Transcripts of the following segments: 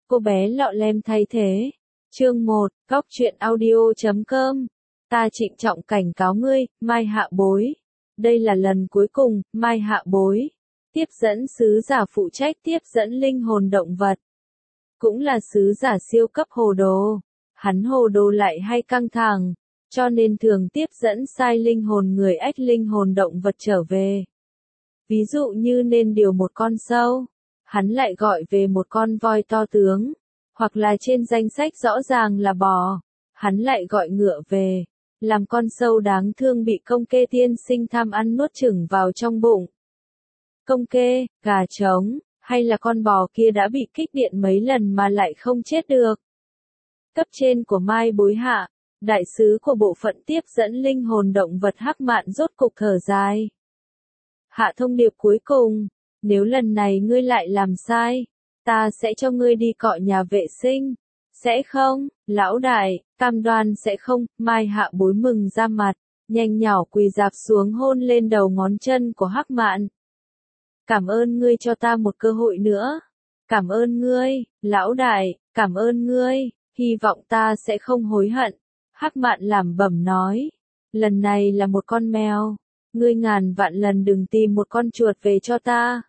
Cô bé lọ lem thay thế. Chương 1, Góc truyện audio.com. Ta trịnh trọng cảnh cáo ngươi, Mai Hạ Bối. Đây là lần cuối cùng, Mai Hạ Bối. Tiếp dẫn sứ giả phụ trách tiếp dẫn linh hồn động vật. Cũng là sứ giả siêu cấp hồ đồ. Hắn hồ đồ lại hay căng thẳng, cho nên thường tiếp dẫn sai linh hồn người ếch linh hồn động vật trở về. Ví dụ như nên điều một con sâu, hắn lại gọi về một con voi to tướng, hoặc là trên danh sách rõ ràng là bò, hắn lại gọi ngựa về, làm con sâu đáng thương bị công kê tiên sinh tham ăn nuốt chửng vào trong bụng. Công kê, gà trống, hay là con bò kia đã bị kích điện mấy lần mà lại không chết được. Cấp trên của Mai Bối Hạ, đại sứ của bộ phận tiếp dẫn linh hồn động vật Hắc Mạn rốt cục thở dài. Hạ thông điệp cuối cùng, nếu lần này ngươi lại làm sai, ta sẽ cho ngươi đi cọ nhà vệ sinh. Sẽ không, lão đại, cam đoan sẽ không. Mai Hạ Bối mừng ra mặt, nhanh nhỏ quỳ dạp xuống hôn lên đầu ngón chân của Hắc Mạn. Cảm ơn ngươi cho ta một cơ hội nữa. Cảm ơn ngươi, lão đại, cảm ơn ngươi, hy vọng ta sẽ không hối hận. Hắc Mạn lẩm bẩm nói, lần này là một con mèo, ngươi ngàn vạn lần đừng tìm một con chuột về cho ta.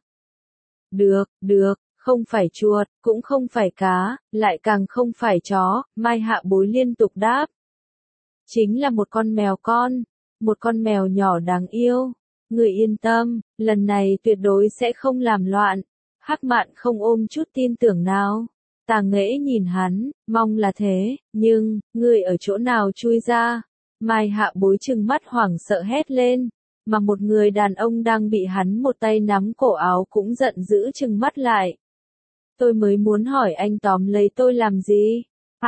Được, không phải chuột, cũng không phải cá, lại càng không phải chó, Mai Hạ Bối liên tục đáp. Chính là một con mèo con, một con mèo nhỏ đáng yêu. Ngươi yên tâm, lần này tuyệt đối sẽ không làm loạn. Hắc Mạn không ôm chút tin tưởng nào. Tà Nghễ nhìn hắn, mong là thế, nhưng, ngươi ở chỗ nào chui ra? Mai Hạ Bối trừng mắt hoảng sợ hét lên, mà một người đàn ông đang bị hắn một tay nắm cổ áo cũng giận dữ trừng mắt lại. Tôi mới muốn hỏi anh tóm lấy tôi làm gì?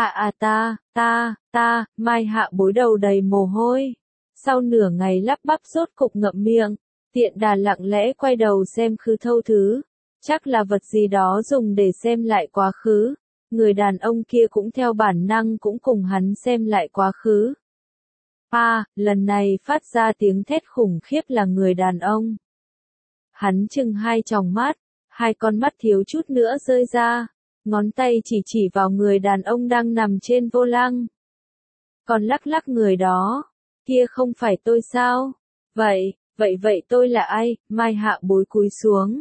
Mai Hạ Bối đầu đầy mồ hôi. Sau nửa ngày lắp bắp rốt cục ngậm miệng, tiện đà lặng lẽ quay đầu xem khứ thâu thứ. Chắc là vật gì đó dùng để xem lại quá khứ. Người đàn ông kia cũng theo bản năng cũng cùng hắn xem lại quá khứ. Lần này phát ra tiếng thét khủng khiếp là người đàn ông. Hắn trừng hai tròng mắt, hai con mắt thiếu chút nữa rơi ra, ngón tay chỉ vào người đàn ông đang nằm trên vô lăng. Còn lắc lắc người đó, kia không phải tôi sao? Vậy tôi là ai? Mai Hạ Bối cúi xuống.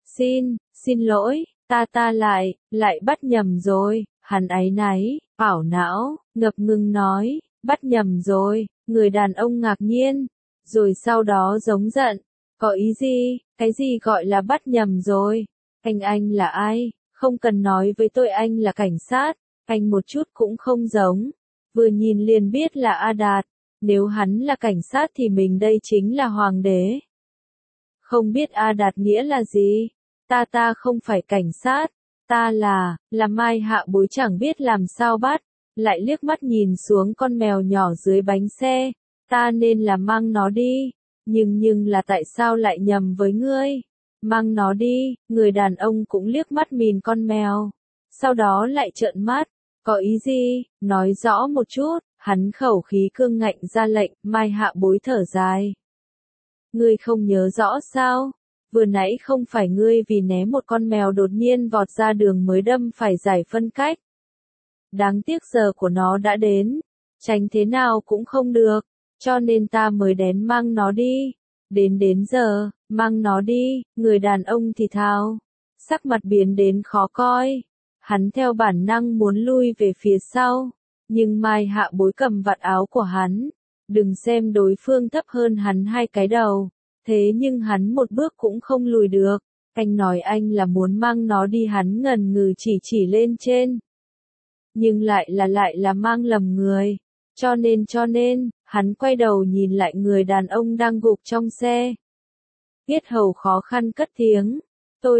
Xin lỗi, ta lại bắt nhầm rồi, hắn áy náy, ảo não, ngập ngừng nói, bắt nhầm rồi, người đàn ông ngạc nhiên, rồi sau đó giống giận, có ý gì, cái gì gọi là bắt nhầm rồi, anh là ai, không cần nói với tôi anh là cảnh sát, anh một chút cũng không giống, vừa nhìn liền biết là A Đạt, nếu hắn là cảnh sát thì mình đây chính là hoàng đế. Không biết A Đạt nghĩa là gì? Ta không phải cảnh sát, ta là Mai Hạ Bối chẳng biết làm sao bắt, lại liếc mắt nhìn xuống con mèo nhỏ dưới bánh xe, ta nên là mang nó đi, nhưng là tại sao lại nhầm với ngươi? Mang nó đi, người đàn ông cũng liếc mắt nhìn con mèo, sau đó lại trợn mắt, có ý gì, nói rõ một chút, hắn khẩu khí cương ngạnh ra lệnh, Mai Hạ Bối thở dài. Ngươi không nhớ rõ sao? Vừa nãy không phải ngươi vì né một con mèo đột nhiên vọt ra đường mới đâm phải giải phân cách. Đáng tiếc giờ của nó đã đến, tránh thế nào cũng không được, cho nên ta mới đến mang nó đi. Đến giờ, mang nó đi, người đàn ông thì thào, sắc mặt biến đến khó coi. Hắn theo bản năng muốn lui về phía sau, nhưng Mai Hạ Bối cầm vạt áo của hắn, đừng xem đối phương thấp hơn hắn hai cái đầu. Thế nhưng hắn một bước cũng không lùi được, anh nói anh là muốn mang nó đi, hắn ngần ngừ chỉ lên trên. Nhưng lại là mang lầm người, cho nên, hắn quay đầu nhìn lại người đàn ông đang gục trong xe. Yết hầu khó khăn cất tiếng, tôi,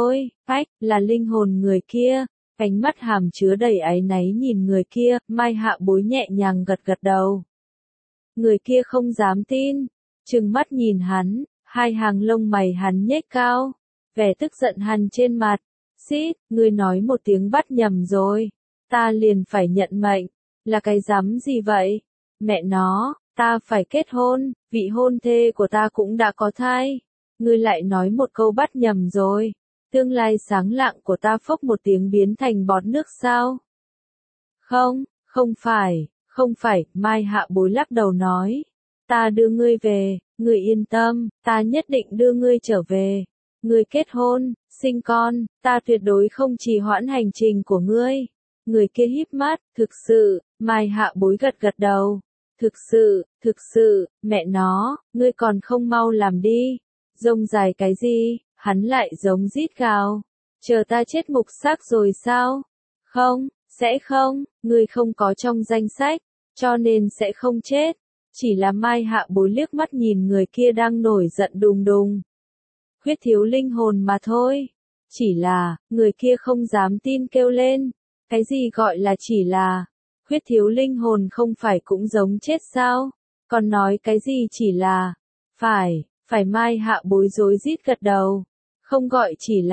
là linh hồn người kia, ánh mắt hàm chứa đầy áy náy nhìn người kia, Mai Hạ Bối nhẹ nhàng gật đầu. Người kia không dám tin. Trừng mắt nhìn hắn, hai hàng lông mày hắn nhếch cao, vẻ tức giận hằn trên mặt. Ngươi nói một tiếng bắt nhầm rồi, ta liền phải nhận mệnh, là cái rắm gì vậy? Mẹ nó, ta phải kết hôn, vị hôn thê của ta cũng đã có thai, ngươi lại nói một câu bắt nhầm rồi, Tương lai sáng lạng của ta phốc một tiếng biến thành bọt nước sao? Không, không phải, Mai Hạ Bối lắc đầu nói. Ta đưa ngươi về, ngươi yên tâm, ta nhất định đưa ngươi trở về. Ngươi kết hôn, sinh con, ta tuyệt đối không trì hoãn hành trình của ngươi. Người kia híp mắt, thực sự, Mai Hạ Bối gật gật đầu. Thực sự, mẹ nó, ngươi còn không mau làm đi. Rông dài cái gì, hắn lại giống rít gào. Chờ ta chết mục xác rồi sao? Không, sẽ không, ngươi không có trong danh sách, cho nên sẽ không chết. Chỉ là Mai Hạ Bối liếc mắt nhìn người kia đang nổi giận đùng đùng. Khuyết thiếu linh hồn mà thôi. Chỉ là, người kia không dám tin kêu lên. Cái gì gọi là chỉ là, khuyết thiếu linh hồn không phải cũng giống chết sao? Còn nói cái gì chỉ là, phải Mai Hạ Bối rối rít gật đầu. Không gọi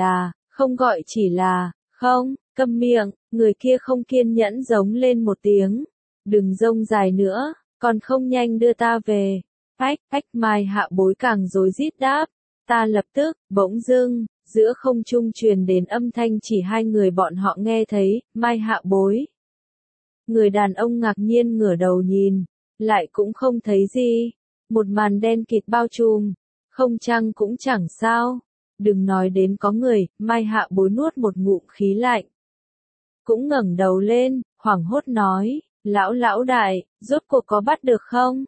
chỉ là, không, câm miệng, người kia không kiên nhẫn giống lên một tiếng. Đừng rông dài nữa, còn không nhanh đưa ta về. Ách, Mai Hạ Bối càng rối rít đáp. Ta lập tức, bỗng dưng, giữa không trung truyền đến âm thanh chỉ hai người bọn họ nghe thấy, Mai Hạ Bối. Người đàn ông ngạc nhiên ngửa đầu nhìn, lại cũng không thấy gì. Một màn đen kịt bao trùm, không chăng cũng chẳng sao. Đừng nói đến có người, Mai Hạ Bối nuốt một ngụm khí lạnh. Cũng ngẩng đầu lên, hoảng hốt nói, lão đại, rốt cuộc có bắt được không?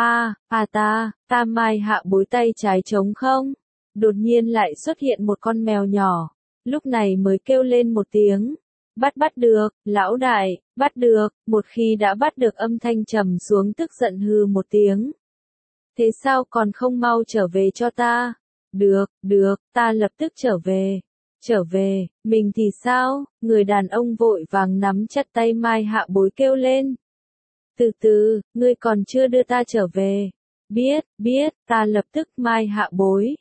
Ta Mai Hạ Bối tay trái trống không? Đột nhiên lại xuất hiện một con mèo nhỏ, lúc này mới kêu lên một tiếng. Bắt được, lão đại, bắt được, một khi đã bắt được âm thanh trầm xuống tức giận hừ một tiếng. Thế sao còn không mau trở về cho ta? Được, ta lập tức trở về. Trở về, mình thì sao? Người đàn ông vội vàng nắm chặt tay Mai Hạ Bối kêu lên. Từ từ, ngươi còn chưa đưa ta trở về. Biết, ta lập tức Mai Hạ Bối.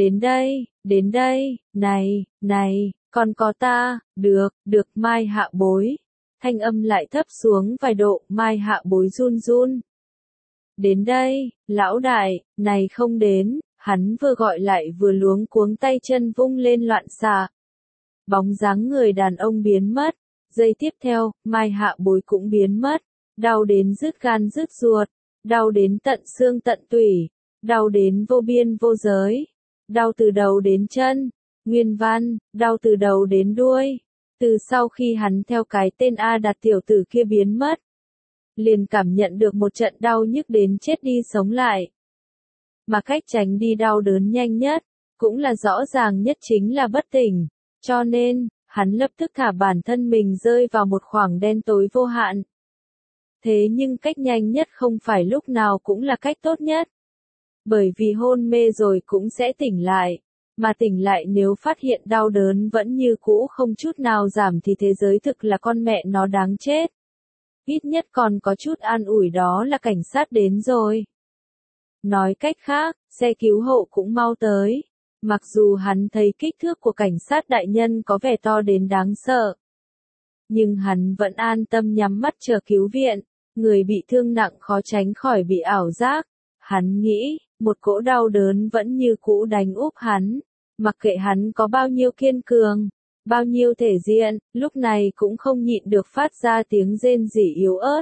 Đến đây, này, còn có ta, được Mai Hạ Bối. Thanh âm lại thấp xuống vài độ, Mai Hạ Bối run. Đến đây, lão đại, này không đến, hắn vừa gọi lại vừa luống cuống tay chân vung lên loạn xạ. Bóng dáng người đàn ông biến mất, giây tiếp theo, Mai Hạ Bối cũng biến mất, đau đến rứt gan rứt ruột, đau đến tận xương tận tủy, đau đến vô biên vô giới, đau từ đầu đến chân, nguyên văn, đau từ đầu đến đuôi. Từ sau khi hắn theo cái tên A Đạt tiểu tử kia biến mất, liền cảm nhận được một trận đau nhức đến chết đi sống lại. Mà cách tránh đi đau đớn nhanh nhất, cũng là rõ ràng nhất chính là bất tỉnh. Cho nên, hắn lập tức thả bản thân mình rơi vào một khoảng đen tối vô hạn. Thế nhưng cách nhanh nhất không phải lúc nào cũng là cách tốt nhất. Bởi vì hôn mê rồi cũng sẽ tỉnh lại. Mà tỉnh lại nếu phát hiện đau đớn vẫn như cũ không chút nào giảm thì thế giới thực là con mẹ nó đáng chết. Ít nhất còn có chút an ủi đó là cảnh sát đến rồi. Nói cách khác, xe cứu hộ cũng mau tới. Mặc dù hắn thấy kích thước của cảnh sát đại nhân có vẻ to đến đáng sợ. Nhưng hắn vẫn an tâm nhắm mắt chờ cứu viện. Người bị thương nặng khó tránh khỏi bị ảo giác. Hắn nghĩ, một cỗ đau đớn vẫn như cũ đánh úp hắn. Mặc kệ hắn có bao nhiêu kiên cường, bao nhiêu thể diện, lúc này cũng không nhịn được phát ra tiếng rên rỉ yếu ớt.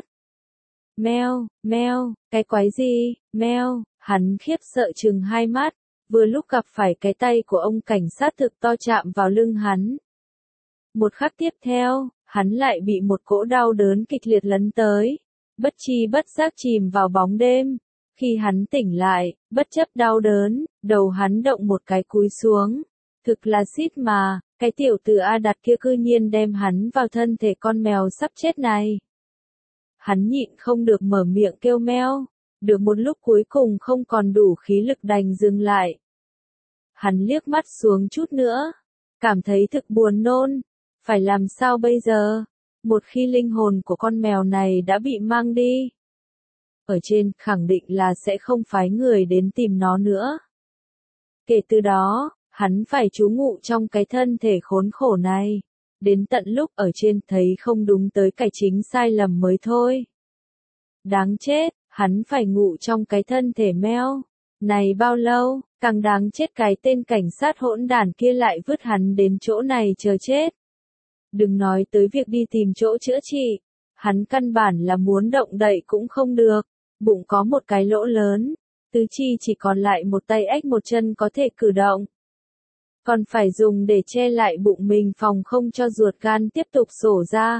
Meo, cái quái gì, meo, hắn khiếp sợ trừng hai mắt, vừa lúc gặp phải cái tay của ông cảnh sát thực to chạm vào lưng hắn. Một khắc tiếp theo, hắn lại bị một cỗ đau đớn kịch liệt lấn tới, bất tri bất giác chìm vào bóng đêm. Khi hắn tỉnh lại, bất chấp đau đớn, đầu hắn động một cái cúi xuống. Thực là xít mà, cái tiểu tử A Đạt kia cư nhiên đem hắn vào thân thể con mèo sắp chết này. Hắn nhịn không được mở miệng kêu meo, được một lúc cuối cùng không còn đủ khí lực đành dừng lại. Hắn liếc mắt xuống chút nữa, cảm thấy thực buồn nôn, phải làm sao bây giờ, một khi linh hồn của con mèo này đã bị mang đi. Ở trên khẳng định là sẽ không phái người đến tìm nó nữa. Kể từ đó, hắn phải trú ngụ trong cái thân thể khốn khổ này. Đến tận lúc ở trên thấy không đúng tới cải chính sai lầm mới thôi. Đáng chết, hắn phải ngụ trong cái thân thể meo. Này bao lâu, Càng đáng chết cái tên cảnh sát hỗn đản kia lại vứt hắn đến chỗ này chờ chết. Đừng nói tới việc đi tìm chỗ chữa trị. Hắn căn bản là muốn động đậy cũng không được. Bụng có một cái lỗ lớn. Tứ chi chỉ còn lại một tay ếch một chân có thể cử động. Còn phải dùng để che lại bụng mình phòng không cho ruột gan tiếp tục sổ ra.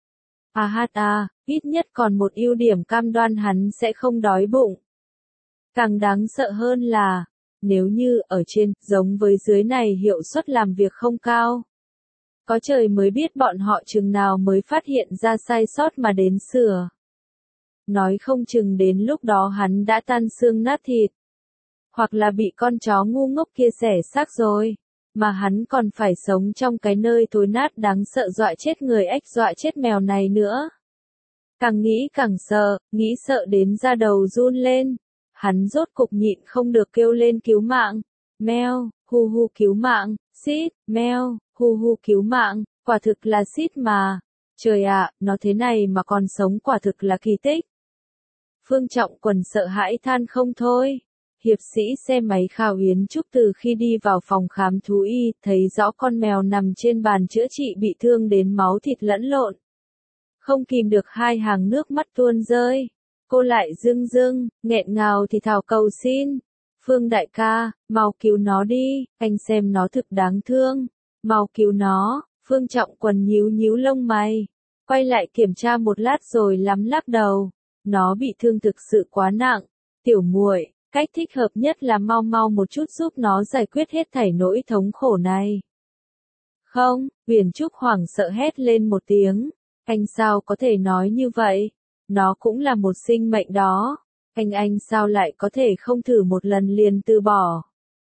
Ít nhất còn một ưu điểm cam đoan hắn sẽ không đói bụng. Càng đáng sợ hơn là, nếu như ở trên, giống với dưới này hiệu suất làm việc không cao. Có trời mới biết bọn họ chừng nào mới phát hiện ra sai sót mà đến sửa. Nói không chừng đến lúc đó hắn đã tan xương nát thịt. Hoặc là bị con chó ngu ngốc kia xẻ xác rồi. Mà hắn còn phải sống trong cái nơi thối nát đáng sợ dọa chết người ếch dọa chết mèo này nữa. Càng nghĩ càng sợ, nghĩ sợ đến da đầu run lên. Hắn rốt cục nhịn không được kêu lên cứu mạng. Meo, hu hu cứu mạng, xít, meo, hu hu cứu mạng, quả thực là xít mà. Trời ạ, nó thế này mà còn sống quả thực là kỳ tích. Phương Trọng Quần sợ hãi than không thôi. Hiệp sĩ xe máy Khảo Yến Trúc từ khi đi vào phòng khám thú y, thấy rõ con mèo nằm trên bàn chữa trị bị thương đến máu thịt lẫn lộn. Không kìm được hai hàng nước mắt tuôn rơi. Cô lại rưng, nghẹn ngào thì thào cầu xin. Phương đại ca, mau cứu nó đi, anh xem nó thực đáng thương. Mau cứu nó, Phương Trọng Quần nhíu lông mày. Quay lại kiểm tra một lát rồi lắc đầu. Nó bị thương thực sự quá nặng. Tiểu muội, cách thích hợp nhất là mau một chút giúp nó giải quyết hết thảy nỗi thống khổ này. Không, Huyền Trúc hoảng sợ hét lên một tiếng. Anh sao có thể nói như vậy? Nó cũng là một sinh mệnh đó. Anh sao lại có thể không thử một lần liền từ bỏ?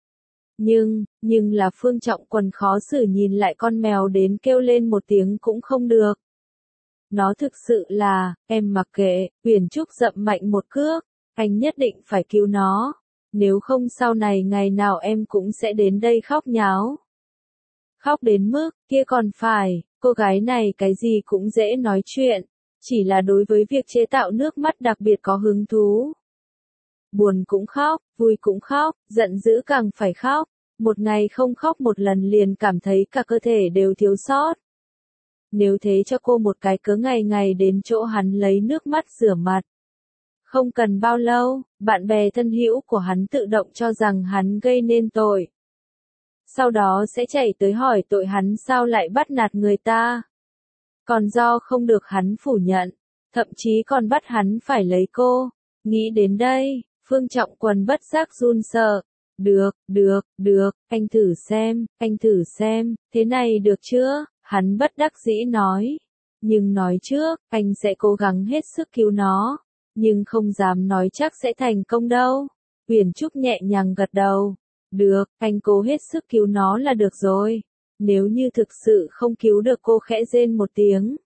Nhưng là Phương Trọng Quần khó xử nhìn lại con mèo đến kêu lên một tiếng cũng không được. Nó thực sự là, em mặc kệ, Huyền Trúc dậm mạnh một cước. Anh nhất định phải cứu nó. Nếu không sau này ngày nào em cũng sẽ đến đây khóc nháo. Khóc đến mức, kia còn phải, cô gái này cái gì cũng dễ nói chuyện. Chỉ là đối với việc chế tạo nước mắt đặc biệt có hứng thú. Buồn cũng khóc, vui cũng khóc, giận dữ càng phải khóc. Một ngày không khóc một lần liền cảm thấy cả cơ thể đều thiếu sót. Nếu thế cho cô một cái cớ ngày đến chỗ hắn lấy nước mắt rửa mặt. Không cần bao lâu, bạn bè thân hữu của hắn tự động cho rằng hắn gây nên tội. Sau đó sẽ chạy tới hỏi tội hắn sao lại bắt nạt người ta. Còn do không được hắn phủ nhận, thậm chí còn bắt hắn phải lấy cô. Nghĩ đến đây, Phương Trọng Quần bất giác run sợ. Được, anh thử xem, thế này được chưa? Hắn bất đắc dĩ nói. Nhưng nói trước, anh sẽ cố gắng hết sức cứu nó. Nhưng không dám nói chắc sẽ thành công đâu. Huyền Trúc nhẹ nhàng gật đầu. Được, anh cố hết sức cứu nó là được rồi. Nếu như thực sự không cứu được cô khẽ rên một tiếng.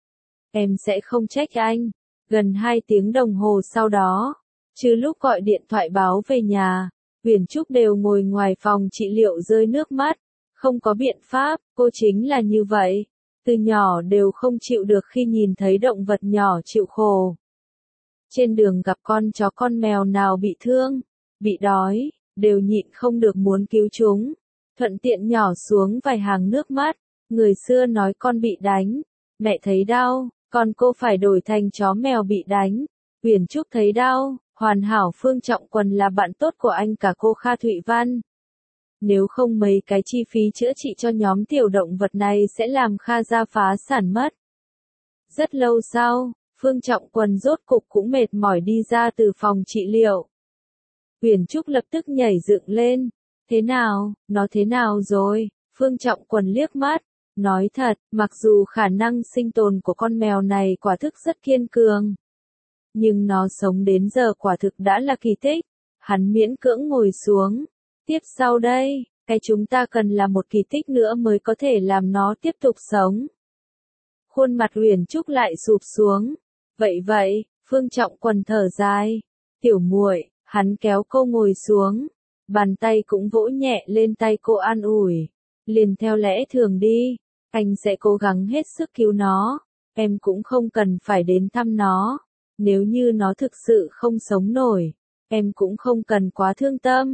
Em sẽ không trách anh. Gần 2 tiếng đồng hồ sau đó, trừ lúc gọi điện thoại báo về nhà, Huyền Trúc đều ngồi ngoài phòng trị liệu rơi nước mắt. Không có biện pháp, cô chính là như vậy. Từ nhỏ đều không chịu được khi nhìn thấy động vật nhỏ chịu khổ. Trên đường gặp con chó con mèo nào bị thương, bị đói, đều nhịn không được muốn cứu chúng. Thuận tiện nhỏ xuống vài hàng nước mắt. Người xưa nói con bị đánh, mẹ thấy đau, còn cô phải đổi thành chó mèo bị đánh. Huyền Trúc thấy đau, hoàn hảo. Phương Trọng Quần là bạn tốt của anh cả cô Kha Thụy Văn. Nếu không mấy cái chi phí chữa trị cho nhóm tiểu động vật này sẽ làm Kha gia phá sản mất. Rất lâu sau, Phương Trọng Quần rốt cục cũng mệt mỏi đi ra từ phòng trị liệu. Huyền Trúc lập tức nhảy dựng lên. Thế nào, nó thế nào rồi? Phương Trọng Quần liếc mắt. Nói thật, mặc dù khả năng sinh tồn của con mèo này quả thực rất kiên cường. Nhưng nó sống đến giờ quả thực đã là kỳ tích. Hắn miễn cưỡng ngồi xuống. Tiếp sau đây, cái chúng ta cần là một kỳ tích nữa mới có thể làm nó tiếp tục sống. Khuôn mặt Huyền Trúc lại sụp xuống. Vậy, Phương Trọng Quần thở dài. Tiểu muội, hắn kéo cô ngồi xuống. Bàn tay cũng vỗ nhẹ lên tay cô an ủi. Liền theo lẽ thường đi. Anh sẽ cố gắng hết sức cứu nó. Em cũng không cần phải đến thăm nó. Nếu như nó thực sự không sống nổi, em cũng không cần quá thương tâm.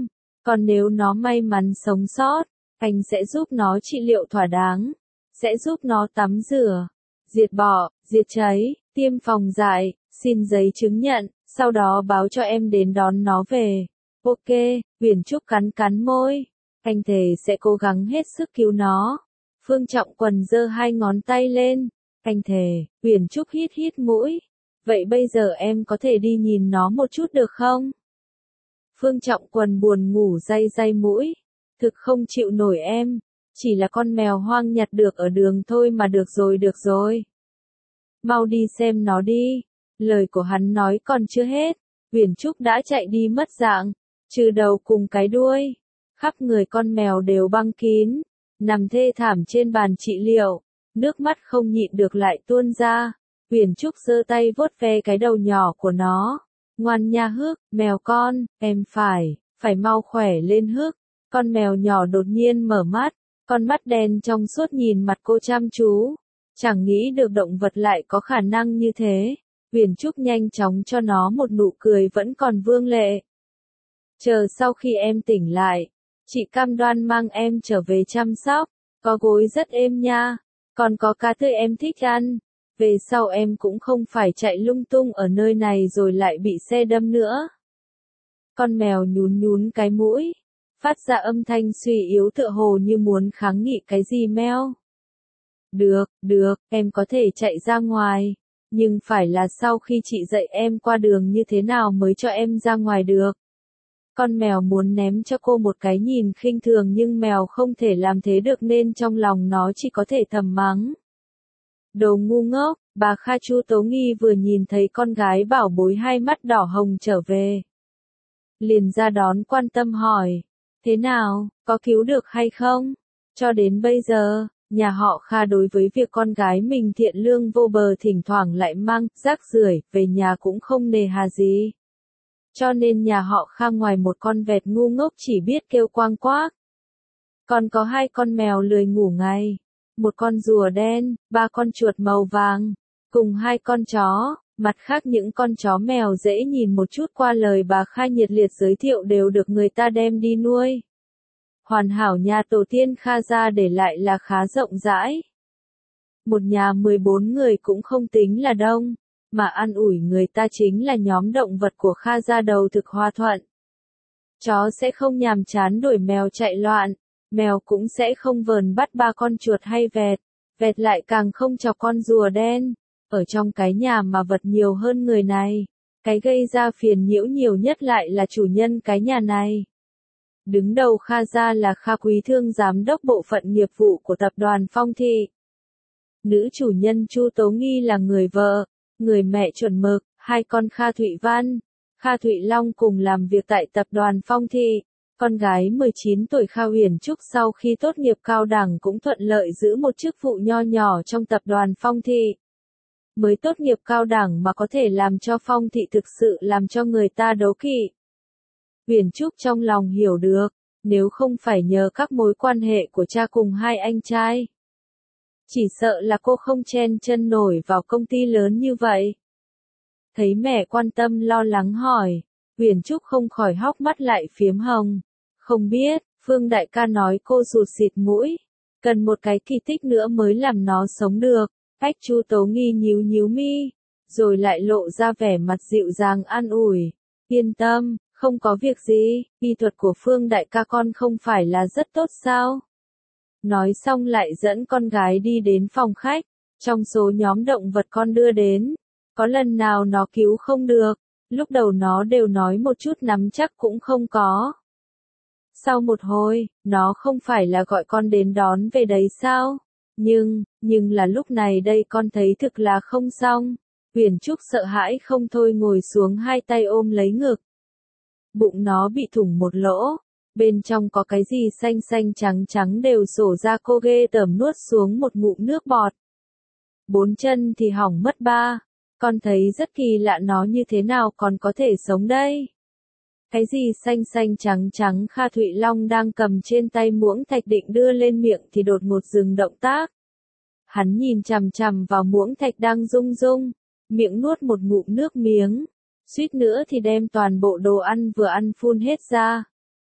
Còn nếu nó may mắn sống sót, anh sẽ giúp nó trị liệu thỏa đáng, sẽ giúp nó tắm rửa, diệt bọ, diệt cháy, tiêm phòng dại, xin giấy chứng nhận, sau đó báo cho em đến đón nó về. Ok, Huyền Trúc cắn cắn môi. Anh thề sẽ cố gắng hết sức cứu nó. Phương Trọng Quần giơ hai ngón tay lên. Anh thề, Huyền Trúc hít hít mũi. Vậy bây giờ em có thể đi nhìn nó một chút được không? Phương Trọng Quần buồn ngủ day day mũi. Thực không chịu nổi em. Chỉ là con mèo hoang nhặt được ở đường thôi mà được rồi. Mau đi xem nó đi. Lời của hắn nói còn chưa hết. Huyền Trúc đã chạy đi mất dạng. Trừ đầu cùng cái đuôi. Khắp người con mèo đều băng kín. Nằm thê thảm trên bàn trị liệu. Nước mắt không nhịn được lại tuôn ra. Huyền Trúc giơ tay vuốt ve cái đầu nhỏ của nó. Ngoan nha Hước, mèo con, em phải mau khỏe lên Hước. Con mèo nhỏ đột nhiên mở mắt. Con mắt đen trong suốt nhìn mặt cô chăm chú. Chẳng nghĩ được động vật lại có khả năng như thế. Huyền Trúc nhanh chóng cho nó một nụ cười vẫn còn vương lệ. Chờ sau khi em tỉnh lại, chị cam đoan mang em trở về chăm sóc. Có gối rất êm nha. Còn có cá tươi em thích ăn. Về sau em cũng không phải chạy lung tung ở nơi này rồi lại bị xe đâm nữa. Con mèo nhún nhún cái mũi. Phát ra âm thanh suy yếu tựa hồ như muốn kháng nghị cái gì meo. Được, em có thể chạy ra ngoài. Nhưng phải là sau khi chị dạy em qua đường như thế nào mới cho em ra ngoài được. Con mèo muốn ném cho cô một cái nhìn khinh thường nhưng mèo không thể làm thế được nên trong lòng nó chỉ có thể thầm mắng. Đồ ngu ngốc, bà Kha Chu Tố Nghi vừa nhìn thấy con gái bảo bối hai mắt đỏ hồng trở về. Liền ra đón quan tâm hỏi. Thế nào, có cứu được hay không? Cho đến bây giờ, nhà họ Kha đối với việc con gái mình thiện lương vô bờ thỉnh thoảng lại mang rác rưởi về nhà cũng không nề hà gì. Cho nên nhà họ Kha ngoài một con vẹt ngu ngốc chỉ biết kêu quang quác. Còn có hai con mèo lười ngủ ngày, một con rùa đen, ba con chuột màu vàng, cùng hai con chó. Mặt khác những con chó mèo dễ nhìn một chút qua lời bà Kha nhiệt liệt giới thiệu đều được người ta đem đi nuôi. Hoàn hảo nhà tổ tiên Kha gia để lại là khá rộng rãi. Một nhà 14 người cũng không tính là đông, mà an ủi người ta chính là nhóm động vật của Kha gia đầu thực hòa thuận. Chó sẽ không nhàm chán đuổi mèo chạy loạn, mèo cũng sẽ không vờn bắt ba con chuột hay vẹt, vẹt lại càng không chọc con rùa đen. Ở trong cái nhà mà vật nhiều hơn người này, cái gây ra phiền nhiễu nhiều nhất lại là chủ nhân cái nhà này. Đứng đầu Kha gia là Kha Quý Thương giám đốc bộ phận nghiệp vụ của tập đoàn Phong Thị. Nữ chủ nhân Chu Tố Nghi là người vợ, người mẹ chuẩn mực, hai con Kha Thụy Văn, Kha Thụy Long cùng làm việc tại tập đoàn Phong Thị. Con gái 19 tuổi Kha Huyền Trúc sau khi tốt nghiệp cao đẳng cũng thuận lợi giữ một chức vụ nho nhỏ trong tập đoàn Phong Thị. Mới tốt nghiệp cao đẳng mà có thể làm cho Phong Thị thực sự làm cho người ta đố kỵ. Huyền Trúc trong lòng hiểu được, nếu không phải nhờ các mối quan hệ của cha cùng hai anh trai. Chỉ sợ là cô không chen chân nổi vào công ty lớn như vậy. Thấy mẹ quan tâm lo lắng hỏi, Huyền Trúc không khỏi hốc mắt lại phiếm hồng. Không biết, Phương đại ca nói cô rụt xịt mũi. Cần một cái kỳ tích nữa mới làm nó sống được. Ách Chu Tố Nghi nhíu nhíu mi, rồi lại lộ ra vẻ mặt dịu dàng an ủi. Yên tâm, không có việc gì, y thuật của Phương đại ca con không phải là rất tốt sao? Nói xong lại dẫn con gái đi đến phòng khách. Trong số nhóm động vật con đưa đến, có lần nào nó cứu không được, lúc đầu nó đều nói một chút nắm chắc cũng không có. Sau một hồi, nó không phải là gọi con đến đón về đấy sao? Nhưng là lúc này đây con thấy thực là không xong. Huyền Trúc sợ hãi không thôi ngồi xuống hai tay ôm lấy ngực. Bụng nó bị thủng một lỗ, bên trong có cái gì xanh xanh trắng trắng đều sổ ra, cô ghê tởm nuốt xuống một ngụm nước bọt. Bốn chân thì hỏng mất ba, con thấy rất kỳ lạ nó như thế nào còn có thể sống đây. Cái gì xanh xanh trắng trắng? Kha Thụy Long đang cầm trên tay muỗng thạch định đưa lên miệng thì đột ngột dừng động tác. Hắn nhìn chằm chằm vào muỗng thạch đang rung rung, miệng nuốt một ngụm nước miếng, suýt nữa thì đem toàn bộ đồ ăn vừa ăn phun hết ra.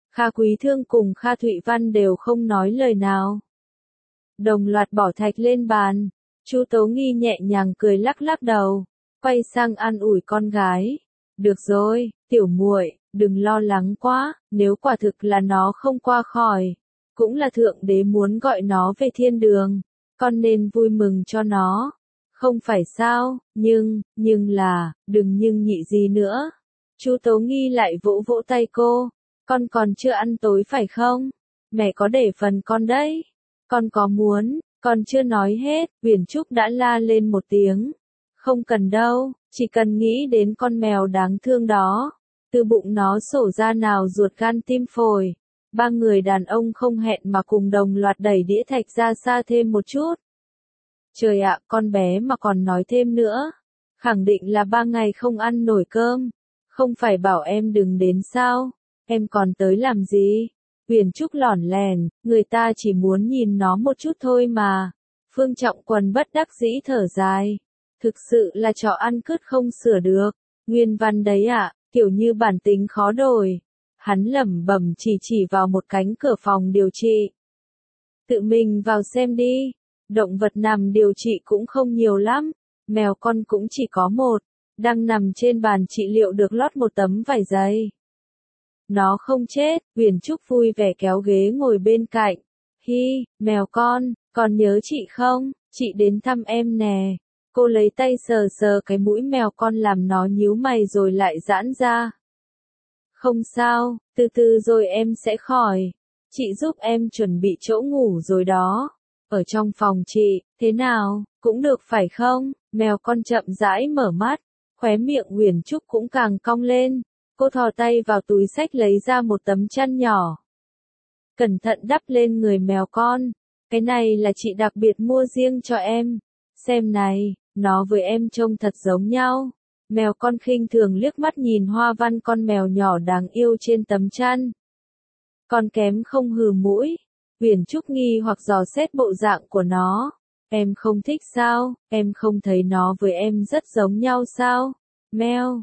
Kha Quý Thương cùng Kha Thụy Văn đều không nói lời nào. Đồng loạt bỏ thạch lên bàn, Chu Tố Nghi nhẹ nhàng cười lắc lắc đầu, quay sang an ủi con gái. Được rồi, tiểu muội, đừng lo lắng quá, nếu quả thực là nó không qua khỏi, cũng là Thượng Đế muốn gọi nó về thiên đường, con nên vui mừng cho nó. Không phải sao, nhưng là, đừng nhưng nhị gì nữa. Chu Tố Nghi lại vỗ vỗ tay cô, con còn chưa ăn tối phải không? Mẹ có để phần con đấy. Con có muốn, con chưa nói hết, Huyền Trúc đã la lên một tiếng. Không cần đâu, chỉ cần nghĩ đến con mèo đáng thương đó. Từ bụng nó sổ ra nào ruột gan tim phổi. Ba người đàn ông không hẹn mà cùng đồng loạt đẩy đĩa thạch ra xa thêm một chút. Trời ạ, con bé mà còn nói thêm nữa. Khẳng định là 3 ngày không ăn nổi cơm. Không phải bảo em đừng đến sao? Em còn tới làm gì? Huyền Trúc lỏn lẻn, người ta chỉ muốn nhìn nó một chút thôi mà. Phương Trọng Quần bất đắc dĩ thở dài. Thực sự là trò ăn cứt không sửa được. Nguyên văn đấy ạ, kiểu như bản tính khó đổi. Hắn lẩm bẩm chỉ vào một cánh cửa phòng điều trị. Tự mình vào xem đi. Động vật nằm điều trị cũng không nhiều lắm. Mèo con cũng chỉ có một. Đang nằm trên bàn trị liệu được lót một tấm vải dày. Nó không chết, Huyền Trúc vui vẻ kéo ghế ngồi bên cạnh. Hi, mèo con, còn nhớ chị không? Chị đến thăm em nè. Cô lấy tay sờ sờ cái mũi mèo con làm nó nhíu mày rồi lại giãn ra. Không sao, từ từ rồi em sẽ khỏi. Chị giúp em chuẩn bị chỗ ngủ rồi đó. Ở trong phòng chị, thế nào, cũng được phải không? Mèo con chậm rãi mở mắt, khóe miệng Huyền Trúc cũng càng cong lên. Cô thò tay vào túi xách lấy ra một tấm chăn nhỏ. Cẩn thận đắp lên người mèo con. Cái này là chị đặc biệt mua riêng cho em. Xem này, nó với em trông thật giống nhau. Mèo con khinh thường liếc mắt nhìn hoa văn con mèo nhỏ đáng yêu trên tấm chăn. Con kém không hừ mũi. Huyền Trúc nghi hoặc dò xét bộ dạng của nó. Em không thích sao, em không thấy nó với em rất giống nhau sao? Meo,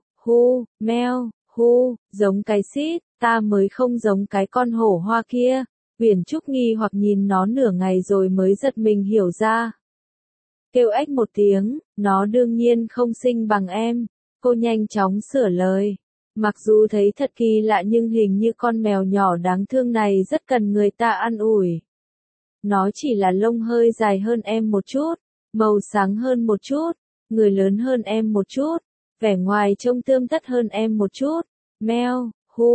hu, giống cái xít, ta mới không giống cái con hổ hoa kia. Huyền Trúc nghi hoặc nhìn nó nửa ngày rồi mới giật mình hiểu ra. Kêu ếch một tiếng, nó đương nhiên không xinh bằng em. Cô nhanh chóng sửa lời. Mặc dù thấy thật kỳ lạ nhưng hình như con mèo nhỏ đáng thương này rất cần người ta an ủi. Nó chỉ là lông hơi dài hơn em một chút, màu sáng hơn một chút, người lớn hơn em một chút, vẻ ngoài trông tươm tất hơn em một chút. Meo,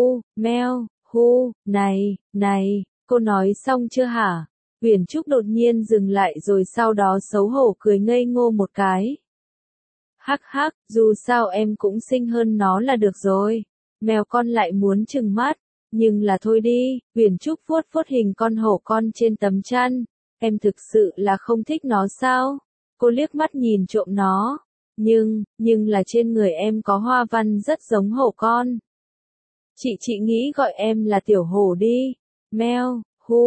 hu, này, cô nói xong chưa hả? Huyền Trúc đột nhiên dừng lại rồi sau đó xấu hổ cười ngây ngô một cái. Hắc, dù sao em cũng xinh hơn nó là được rồi. Mèo con lại muốn trừng mắt. Nhưng là thôi đi, Huyền Trúc vuốt hình con hổ con trên tấm chăn. Em thực sự là không thích nó sao? Cô liếc mắt nhìn trộm nó. Nhưng là trên người em có hoa văn rất giống hổ con. Chị nghĩ gọi em là tiểu hổ đi. Meo,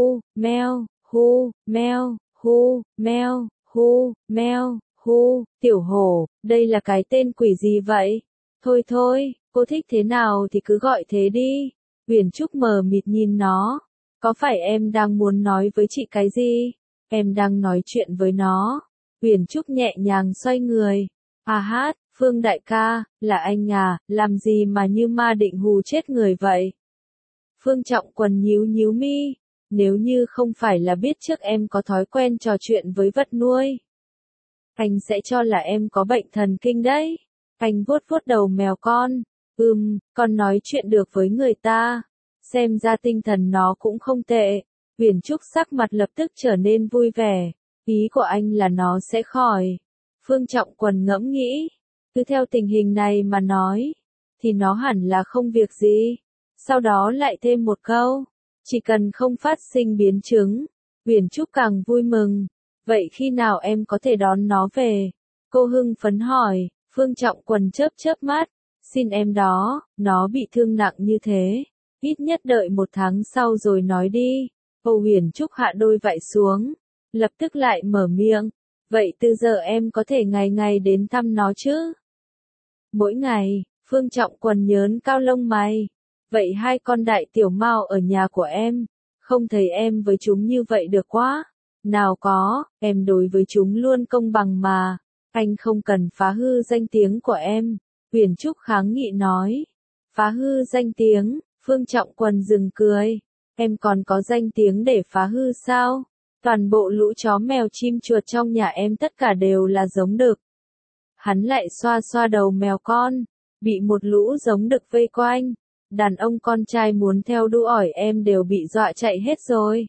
hu, tiểu hổ, đây là cái tên quỷ gì vậy? Thôi, cô thích thế nào thì cứ gọi thế đi. Huyền Trúc mờ mịt nhìn nó. Có phải em đang muốn nói với chị cái gì? Em đang nói chuyện với nó. Huyền Trúc nhẹ nhàng xoay người. Phương đại ca, là anh à, làm gì mà như ma định hù chết người vậy? Phương Trọng Quần nhíu mi. Nếu như không phải là biết trước em có thói quen trò chuyện với vật nuôi, anh sẽ cho là em có bệnh thần kinh đấy. Anh vuốt đầu mèo con. Con nói chuyện được với người ta. Xem ra tinh thần nó cũng không tệ. Huyền Trúc sắc mặt lập tức trở nên vui vẻ. Ý của anh là nó sẽ khỏi. Phương Trọng Quần ngẫm nghĩ. Cứ theo tình hình này mà nói, thì nó hẳn là không việc gì. Sau đó lại thêm một câu. Chỉ cần không phát sinh biến chứng. Huyền Trúc càng vui mừng. Vậy khi nào em có thể đón nó về? Cô hưng phấn hỏi. Phương Trọng Quần chớp mắt. Xin em đó, nó bị thương nặng như thế. Ít nhất đợi 1 tháng sau rồi nói đi. Huyền Trúc hạ đôi vải xuống. Lập tức lại mở miệng. Vậy từ giờ em có thể ngày đến thăm nó chứ? Mỗi ngày, Phương Trọng Quần nhớn cao lông mày. Vậy hai con đại tiểu mao ở nhà của em, không thấy em với chúng như vậy được quá. Nào có, em đối với chúng luôn công bằng mà, anh không cần phá hư danh tiếng của em. Huyền Trúc kháng nghị nói. Phá hư danh tiếng, Phương Trọng Quân dừng cười. Em còn có danh tiếng để phá hư sao? Toàn bộ lũ chó mèo chim chuột trong nhà em tất cả đều là giống đực. Hắn lại xoa xoa đầu mèo con, bị một lũ giống đực vây quanh. Đàn ông con trai muốn theo đua ỏi em đều bị dọa chạy hết rồi.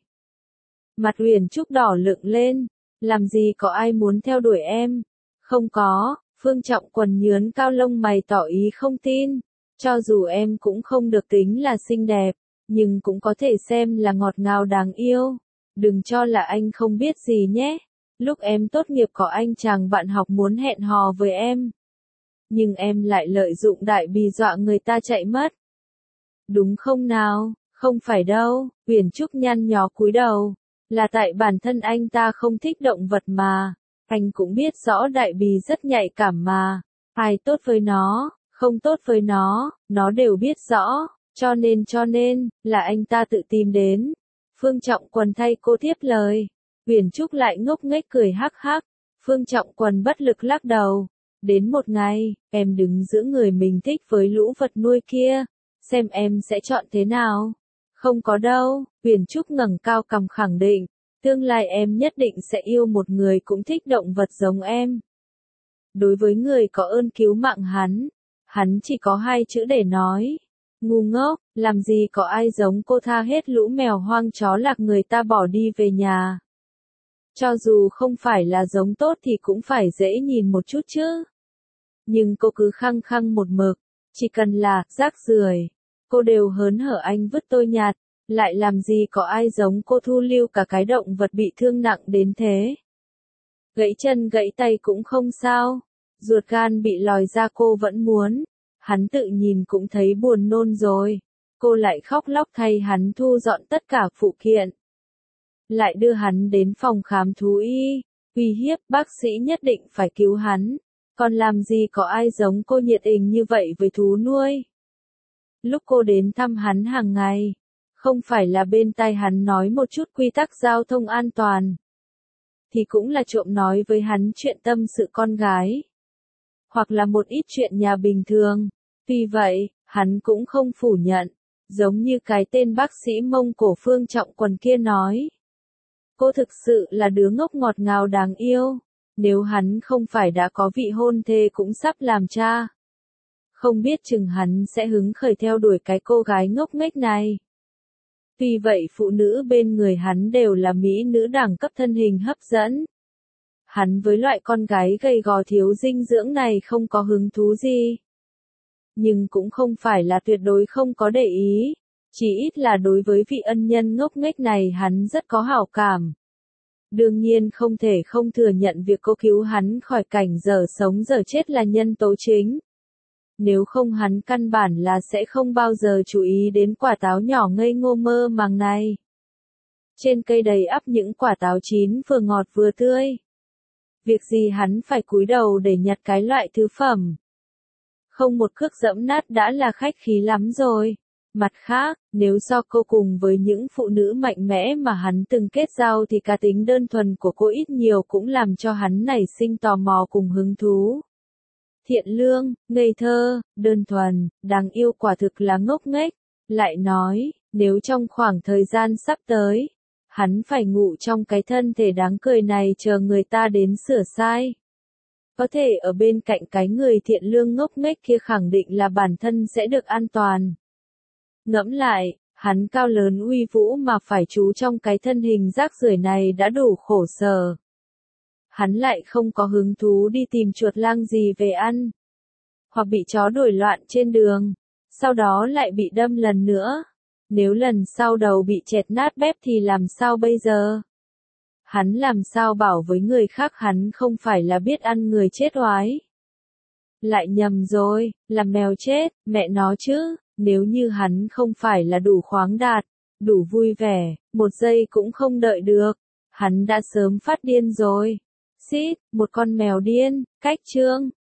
Mặt Huyền Trúc đỏ lựng lên, làm gì có ai muốn theo đuổi em? Không có, Phương Trọng Quần nhướn cao lông mày tỏ ý không tin. Cho dù em cũng không được tính là xinh đẹp, nhưng cũng có thể xem là ngọt ngào đáng yêu. Đừng cho là anh không biết gì nhé. Lúc em tốt nghiệp có anh chàng bạn học muốn hẹn hò với em. Nhưng em lại lợi dụng đại bì dọa người ta chạy mất. Đúng không nào? Không phải đâu, Huyền Trúc nhăn nhó cúi đầu. Là tại bản thân anh ta không thích động vật mà. Anh cũng biết rõ đại bì rất nhạy cảm mà. Ai tốt với nó, không tốt với nó đều biết rõ. Cho nên, là anh ta tự tìm đến. Phương Trọng Quần thay cô tiếp lời. Huyền Trúc lại ngốc nghếch cười hắc hắc. Phương Trọng Quần bất lực lắc đầu. Đến một ngày, em đứng giữa người mình thích với lũ vật nuôi kia. Xem em sẽ chọn thế nào. Không có đâu, Huyền Trúc ngẩng cao cằm khẳng định. Tương lai em nhất định sẽ yêu một người cũng thích động vật giống em. Đối với người có ơn cứu mạng hắn chỉ có hai chữ để nói. Ngu ngốc, làm gì có ai giống cô tha hết lũ mèo hoang chó lạc người ta bỏ đi về nhà. Cho dù không phải là giống tốt thì cũng phải dễ nhìn một chút chứ. Nhưng cô cứ khăng khăng một mực, chỉ cần là rác rưởi, cô đều hớn hở anh vứt tôi nhạt, lại làm gì có ai giống cô thu lưu cả cái động vật bị thương nặng đến thế. Gãy chân gãy tay cũng không sao, ruột gan bị lòi ra cô vẫn muốn. Hắn tự nhìn cũng thấy buồn nôn rồi. Cô lại khóc lóc thay hắn thu dọn tất cả phụ kiện. Lại đưa hắn đến phòng khám thú y, uy hiếp bác sĩ nhất định phải cứu hắn. Còn làm gì có ai giống cô nhiệt tình như vậy với thú nuôi. Lúc cô đến thăm hắn hàng ngày, không phải là bên tai hắn nói một chút quy tắc giao thông an toàn, thì cũng là trộm nói với hắn chuyện tâm sự con gái. Hoặc là một ít chuyện nhà bình thường. Vì vậy, hắn cũng không phủ nhận, giống như cái tên bác sĩ Mông Cổ Phương Trọng Quần kia nói. Cô thực sự là đứa ngốc ngọt ngào đáng yêu, nếu hắn không phải đã có vị hôn thê cũng sắp làm cha. Không biết chừng hắn sẽ hứng khởi theo đuổi cái cô gái ngốc nghếch này. Vì vậy phụ nữ bên người hắn đều là mỹ nữ đẳng cấp thân hình hấp dẫn. Hắn với loại con gái gầy gò thiếu dinh dưỡng này không có hứng thú gì. Nhưng cũng không phải là tuyệt đối không có để ý, chỉ ít là đối với vị ân nhân ngốc nghếch này hắn rất có hảo cảm. Đương nhiên không thể không thừa nhận việc cô cứu hắn khỏi cảnh dở sống dở chết là nhân tố chính. Nếu không hắn căn bản là sẽ không bao giờ chú ý đến quả táo nhỏ ngây ngô mơ màng này. Trên cây đầy ắp những quả táo chín vừa ngọt vừa tươi. Việc gì hắn phải cúi đầu để nhặt cái loại thứ phẩm. Không một cước dẫm nát đã là khách khí lắm rồi. Mặt khác, nếu so cô cùng với những phụ nữ mạnh mẽ mà hắn từng kết giao thì cá tính đơn thuần của cô ít nhiều cũng làm cho hắn nảy sinh tò mò cùng hứng thú. Thiện lương, ngây thơ, đơn thuần, đáng yêu quả thực là ngốc nghếch. Lại nói, nếu trong khoảng thời gian sắp tới, hắn phải ngủ trong cái thân thể đáng cười này chờ người ta đến sửa sai. Có thể ở bên cạnh cái người thiện lương ngốc nghếch kia khẳng định là bản thân sẽ được an toàn. Ngẫm lại, hắn cao lớn uy vũ mà phải trú trong cái thân hình rác rưởi này đã đủ khổ sở. Hắn lại không có hứng thú đi tìm chuột lang gì về ăn. Hoặc bị chó đuổi loạn trên đường. Sau đó lại bị đâm lần nữa. Nếu lần sau đầu bị chẹt nát bép thì làm sao bây giờ? Hắn làm sao bảo với người khác hắn không phải là biết ăn người chết oái. Lại nhầm rồi, là mèo chết, mẹ nó chứ, nếu như hắn không phải là đủ khoáng đạt, đủ vui vẻ, một giây cũng không đợi được, hắn đã sớm phát điên rồi. Xít, một con mèo điên, cách chương.